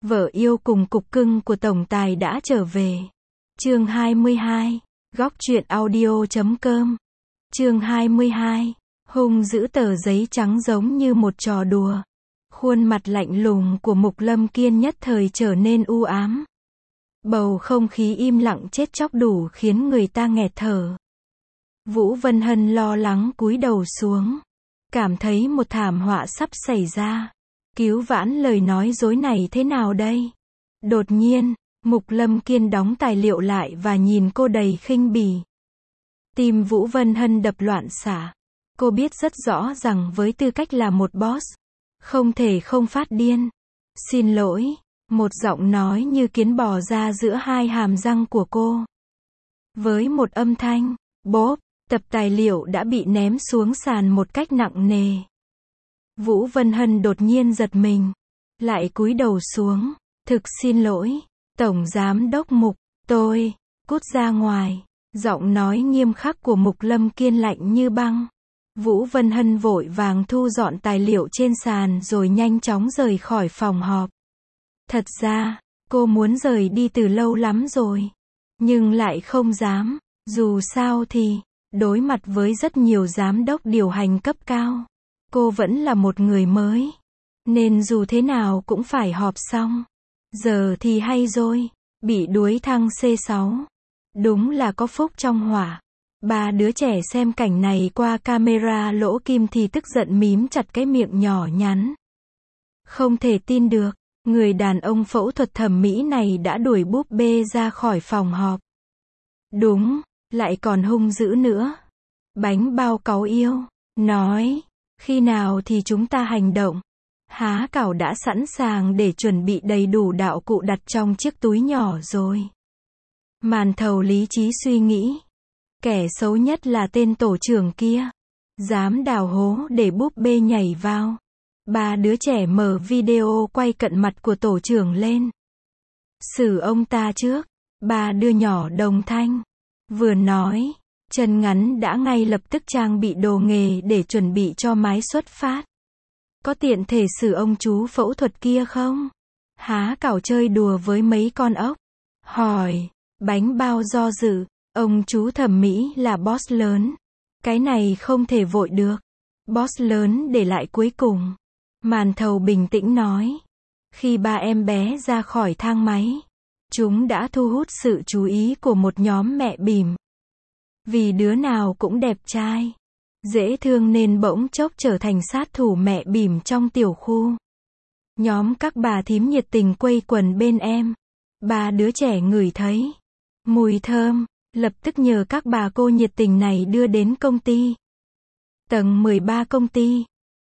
Vợ yêu cùng cục cưng của tổng tài đã trở về. Chương 22. Góc truyện audio.com. Chương 22. Hung dữ tờ giấy trắng giống như một trò đùa. Khuôn mặt lạnh lùng của Mục Lâm Kiên nhất thời trở nên u ám. Bầu không khí im lặng chết chóc đủ khiến người ta nghẹt thở. Vũ Vân Hân lo lắng cúi đầu xuống. Cảm thấy một thảm họa sắp xảy ra. Cứu vãn lời nói dối này thế nào đây? Đột nhiên, Mục Lâm Kiên đóng tài liệu lại và nhìn cô đầy khinh bỉ. Tim Vũ Vân Hân đập loạn xạ. Cô biết rất rõ rằng với tư cách là một boss, không thể không phát điên. Xin lỗi, một giọng nói như kiến bò ra giữa hai hàm răng của cô. Với một âm thanh, bốp, tập tài liệu đã bị ném xuống sàn một cách nặng nề. Vũ Vân Hân đột nhiên giật mình, lại cúi đầu xuống. Thực xin lỗi, Tổng Giám đốc Mục, tôi, cút ra ngoài. Giọng nói nghiêm khắc của Mục Lâm Kiên lạnh như băng. Vũ Vân Hân vội vàng thu dọn tài liệu trên sàn rồi nhanh chóng rời khỏi phòng họp. Thật ra, cô muốn rời đi từ lâu lắm rồi. Nhưng lại không dám, dù sao thì, đối mặt với rất nhiều giám đốc điều hành cấp cao, cô vẫn là một người mới. Nên dù thế nào cũng phải họp xong. Giờ thì hay rồi, bị đuối thăng C6. Đúng là có phúc trong họa. Ba đứa trẻ xem cảnh này qua camera lỗ kim thì tức giận mím chặt cái miệng nhỏ nhắn. Không thể tin được, người đàn ông phẫu thuật thẩm mỹ này đã đuổi búp bê ra khỏi phòng họp. Đúng, lại còn hung dữ nữa. Bánh bao cáu yêu, nói, khi nào thì chúng ta hành động? Há cảo đã sẵn sàng để chuẩn bị đầy đủ đạo cụ đặt trong chiếc túi nhỏ rồi. Màn thầu lý trí suy nghĩ. Kẻ xấu nhất là tên tổ trưởng kia. Dám đào hố để búp bê nhảy vào. Ba đứa trẻ mở video quay cận mặt của tổ trưởng lên. Xử ông ta trước. Ba đứa nhỏ đồng thanh. Vừa nói, chân ngắn đã ngay lập tức trang bị đồ nghề để chuẩn bị cho máy xuất phát. Có tiện thể xử ông chú phẫu thuật kia không? Há cảo chơi đùa với mấy con ốc. Hỏi, bánh bao do dự. Ông chú thẩm mỹ là boss lớn. Cái này không thể vội được. Boss lớn để lại cuối cùng. Màn thầu bình tĩnh nói. Khi ba em bé ra khỏi thang máy, chúng đã thu hút sự chú ý của một nhóm mẹ bỉm. Vì đứa nào cũng đẹp trai, dễ thương nên bỗng chốc trở thành sát thủ mẹ bỉm trong tiểu khu. Nhóm các bà thím nhiệt tình quây quần bên em. Ba đứa trẻ ngửi thấy mùi thơm, lập tức nhờ các bà cô nhiệt tình này đưa đến công ty. Tầng 13 công ty.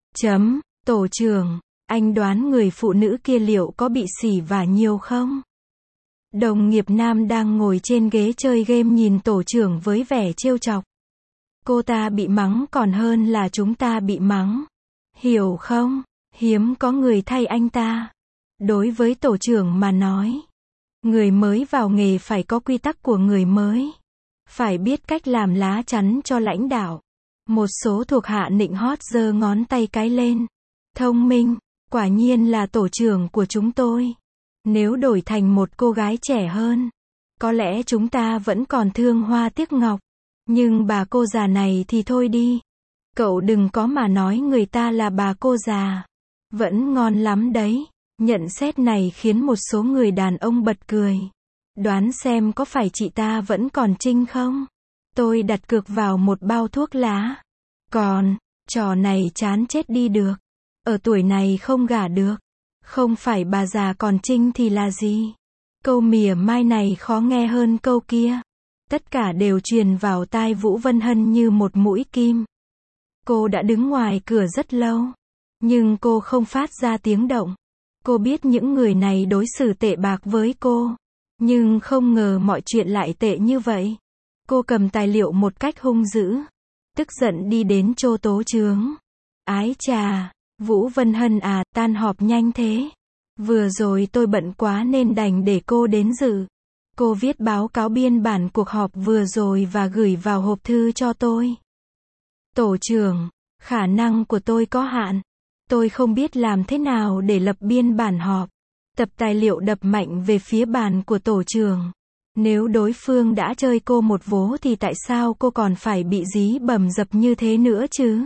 Tổ trưởng, anh đoán người phụ nữ kia liệu có bị xỉ vả nhiều không? Đồng nghiệp nam đang ngồi trên ghế chơi game nhìn tổ trưởng với vẻ trêu chọc. Cô ta bị mắng còn hơn là chúng ta bị mắng. Hiểu không? Hiếm có người thay anh ta. Đối với tổ trưởng mà nói, người mới vào nghề phải có quy tắc của người mới. Phải biết cách làm lá chắn cho lãnh đạo. Một số thuộc hạ nịnh hót giơ ngón tay cái lên. Thông minh, quả nhiên là tổ trưởng của chúng tôi. Nếu đổi thành một cô gái trẻ hơn, có lẽ chúng ta vẫn còn thương hoa tiếc ngọc. Nhưng bà cô già này thì thôi đi. Cậu đừng có mà nói người ta là bà cô già. Vẫn ngon lắm đấy. Nhận xét này khiến một số người đàn ông bật cười. Đoán xem có phải chị ta vẫn còn trinh không? Tôi đặt cược vào một bao thuốc lá. Còn, trò này chán chết đi được. Ở tuổi này không gả được. Không phải bà già còn trinh thì là gì? Câu mỉa mai này khó nghe hơn câu kia. Tất cả đều truyền vào tai Vũ Vân Hân như một mũi kim. Cô đã đứng ngoài cửa rất lâu. Nhưng cô không phát ra tiếng động. Cô biết những người này đối xử tệ bạc với cô. Nhưng không ngờ mọi chuyện lại tệ như vậy. Cô cầm tài liệu một cách hung dữ. Tức giận đi đến chỗ tố chướng. Ái chà, Vũ Vân Hân à, tan họp nhanh thế. Vừa rồi tôi bận quá nên đành để cô đến dự. Cô viết báo cáo biên bản cuộc họp vừa rồi và gửi vào hộp thư cho tôi. Tổ trưởng, khả năng của tôi có hạn. Tôi không biết làm thế nào để lập biên bản họp. tập tài liệu đập mạnh về phía bàn của tổ trưởng. Nếu đối phương đã chơi cô một vố thì tại sao cô còn phải bị dí bầm dập như thế nữa chứ?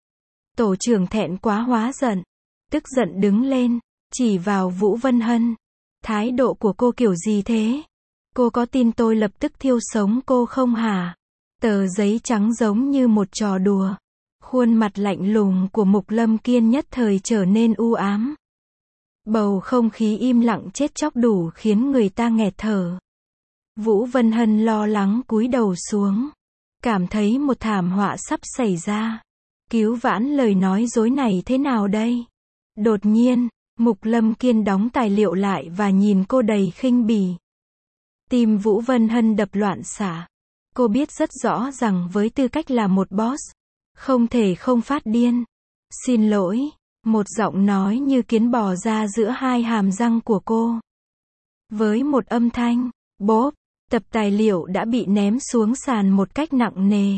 Tổ trưởng thẹn quá hóa giận. Tức giận đứng lên, chỉ vào Vũ Vân Hân. Thái độ của cô kiểu gì thế? Cô có tin tôi lập tức thiêu sống cô không hả? Tờ giấy trắng giống như một trò đùa. Khuôn mặt lạnh lùng của Mục Lâm Kiên nhất thời trở nên u ám. Bầu không khí im lặng chết chóc đủ khiến người ta nghẹt thở. Vũ Vân Hân lo lắng cúi đầu xuống. Cảm thấy một thảm họa sắp xảy ra. Cứu vãn lời nói dối này thế nào đây? Đột nhiên, Mục Lâm Kiên đóng tài liệu lại và nhìn cô đầy khinh bỉ. Tim Vũ Vân Hân đập loạn xạ. Cô biết rất rõ rằng với tư cách là một boss, không thể không phát điên. Xin lỗi, một giọng nói như kiến bò ra giữa hai hàm răng của cô. Với một âm thanh, bốp, tập tài liệu đã bị ném xuống sàn một cách nặng nề.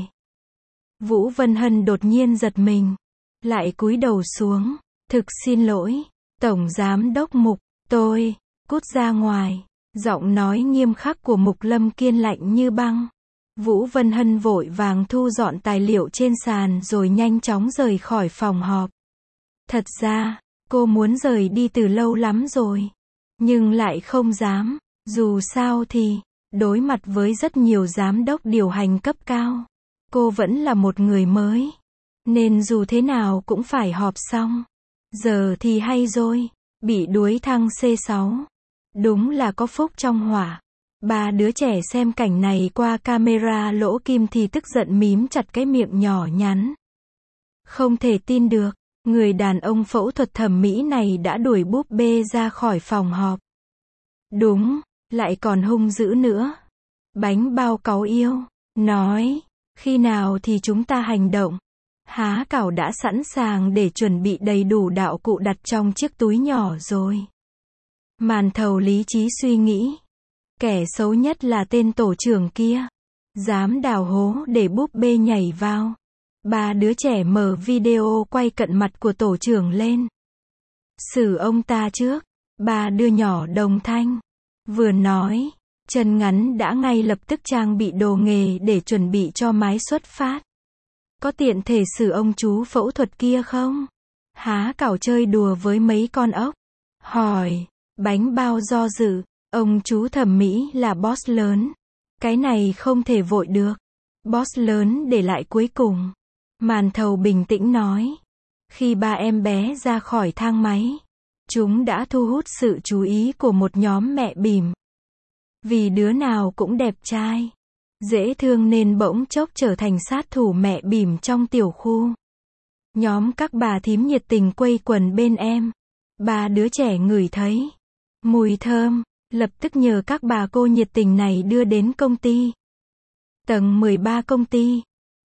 Vũ Vân Hân đột nhiên giật mình, lại cúi đầu xuống. Thực xin lỗi, Tổng Giám đốc Mục, tôi, cút ra ngoài. Giọng nói nghiêm khắc của Mục Lâm Kiên lạnh như băng. Vũ Vân Hân vội vàng thu dọn tài liệu trên sàn rồi nhanh chóng rời khỏi phòng họp. Thật ra, cô muốn rời đi từ lâu lắm rồi. Nhưng lại không dám. Dù sao thì, đối mặt với rất nhiều giám đốc điều hành cấp cao, cô vẫn là một người mới. Nên dù thế nào cũng phải họp xong. Giờ thì hay rồi, bị đuối thăng C6. Đúng là có phúc trong họa. Ba đứa trẻ xem cảnh này qua camera lỗ kim thì tức giận mím chặt cái miệng nhỏ nhắn. Không thể tin được, người đàn ông phẫu thuật thẩm mỹ này đã đuổi búp bê ra khỏi phòng họp. Đúng, lại còn hung dữ nữa. Bánh bao cáu yêu, nói, khi nào thì chúng ta hành động? Há cảo đã sẵn sàng để chuẩn bị đầy đủ đạo cụ đặt trong chiếc túi nhỏ rồi. Màn thầu lý trí suy nghĩ. Kẻ xấu nhất là tên tổ trưởng kia. Dám đào hố để búp bê nhảy vào. Ba đứa trẻ mở video quay cận mặt của tổ trưởng lên. Xử ông ta trước. Ba đứa nhỏ đồng thanh. Vừa nói, chân ngắn đã ngay lập tức trang bị đồ nghề để chuẩn bị cho máy xuất phát. Có tiện thể xử ông chú phẫu thuật kia không? Há cảo chơi đùa với mấy con ốc. Hỏi, bánh bao do dự, ông chú thẩm mỹ là boss lớn. Cái này không thể vội được. Boss lớn để lại cuối cùng. Màn thầu bình tĩnh nói. Khi ba em bé ra khỏi thang máy, chúng đã thu hút sự chú ý của một nhóm mẹ bỉm. Vì đứa nào cũng đẹp trai, dễ thương nên bỗng chốc trở thành sát thủ mẹ bỉm trong tiểu khu. Nhóm các bà thím nhiệt tình quây quần bên em. Ba đứa trẻ ngửi thấy mùi thơm, lập tức nhờ các bà cô nhiệt tình này đưa đến công ty. Tầng 13 công ty.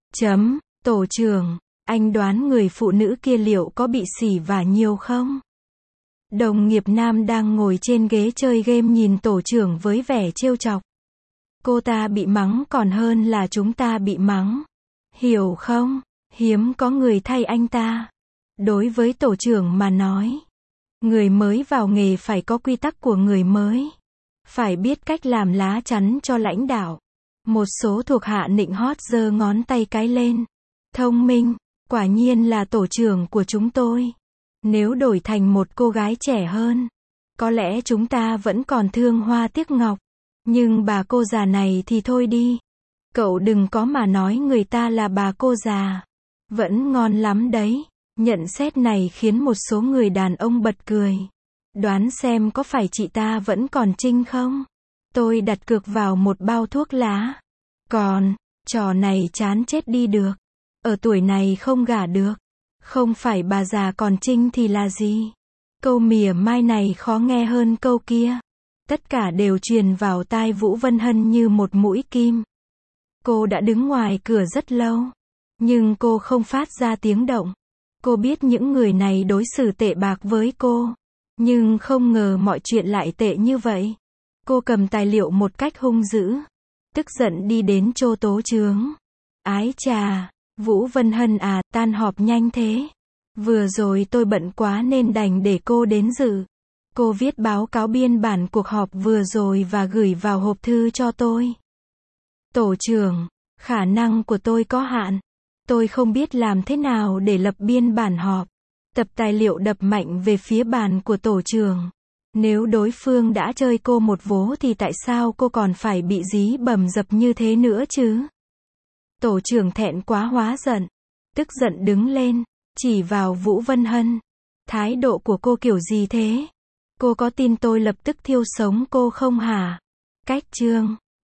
Tổ trưởng, anh đoán người phụ nữ kia liệu có bị xỉ vả nhiều không? Đồng nghiệp nam đang ngồi trên ghế chơi game nhìn tổ trưởng với vẻ trêu chọc. Cô ta bị mắng còn hơn là chúng ta bị mắng. Hiểu không? Hiếm có người thay anh ta. Đối với tổ trưởng mà nói, người mới vào nghề phải có quy tắc của người mới. Phải biết cách làm lá chắn cho lãnh đạo. Một số thuộc hạ nịnh hót giơ ngón tay cái lên. Thông minh, quả nhiên là tổ trưởng của chúng tôi. Nếu đổi thành một cô gái trẻ hơn, có lẽ chúng ta vẫn còn thương hoa tiếc ngọc. Nhưng bà cô già này thì thôi đi. Cậu đừng có mà nói người ta là bà cô già. Vẫn ngon lắm đấy. Nhận xét này khiến một số người đàn ông bật cười. Đoán xem có phải chị ta vẫn còn trinh không? Tôi đặt cược vào một bao thuốc lá. Còn, trò này chán chết đi được. Ở tuổi này không gả được. Không phải bà già còn trinh thì là gì? Câu mỉa mai này khó nghe hơn câu kia. Tất cả đều truyền vào tai Vũ Vân Hân như một mũi kim. Cô đã đứng ngoài cửa rất lâu. Nhưng cô không phát ra tiếng động. Cô biết những người này đối xử tệ bạc với cô. Nhưng không ngờ mọi chuyện lại tệ như vậy. Cô cầm tài liệu một cách hung dữ. Tức giận đi đến chỗ tố chướng. Ái chà, Vũ Vân Hân à, tan họp nhanh thế. Vừa rồi tôi bận quá nên đành để cô đến dự. Cô viết báo cáo biên bản cuộc họp vừa rồi và gửi vào hộp thư cho tôi. Tổ trưởng, khả năng của tôi có hạn. Tôi không biết làm thế nào để lập biên bản họp. Tập tài liệu đập mạnh về phía bàn của tổ trưởng. Nếu đối phương đã chơi cô một vố thì tại sao cô còn phải bị dí bầm dập như thế nữa chứ? Tổ trưởng thẹn quá hóa giận. Tức giận đứng lên, chỉ vào Vũ Vân Hân. Thái độ của cô kiểu gì thế? Cô có tin tôi lập tức thiêu sống cô không hả? Cách chương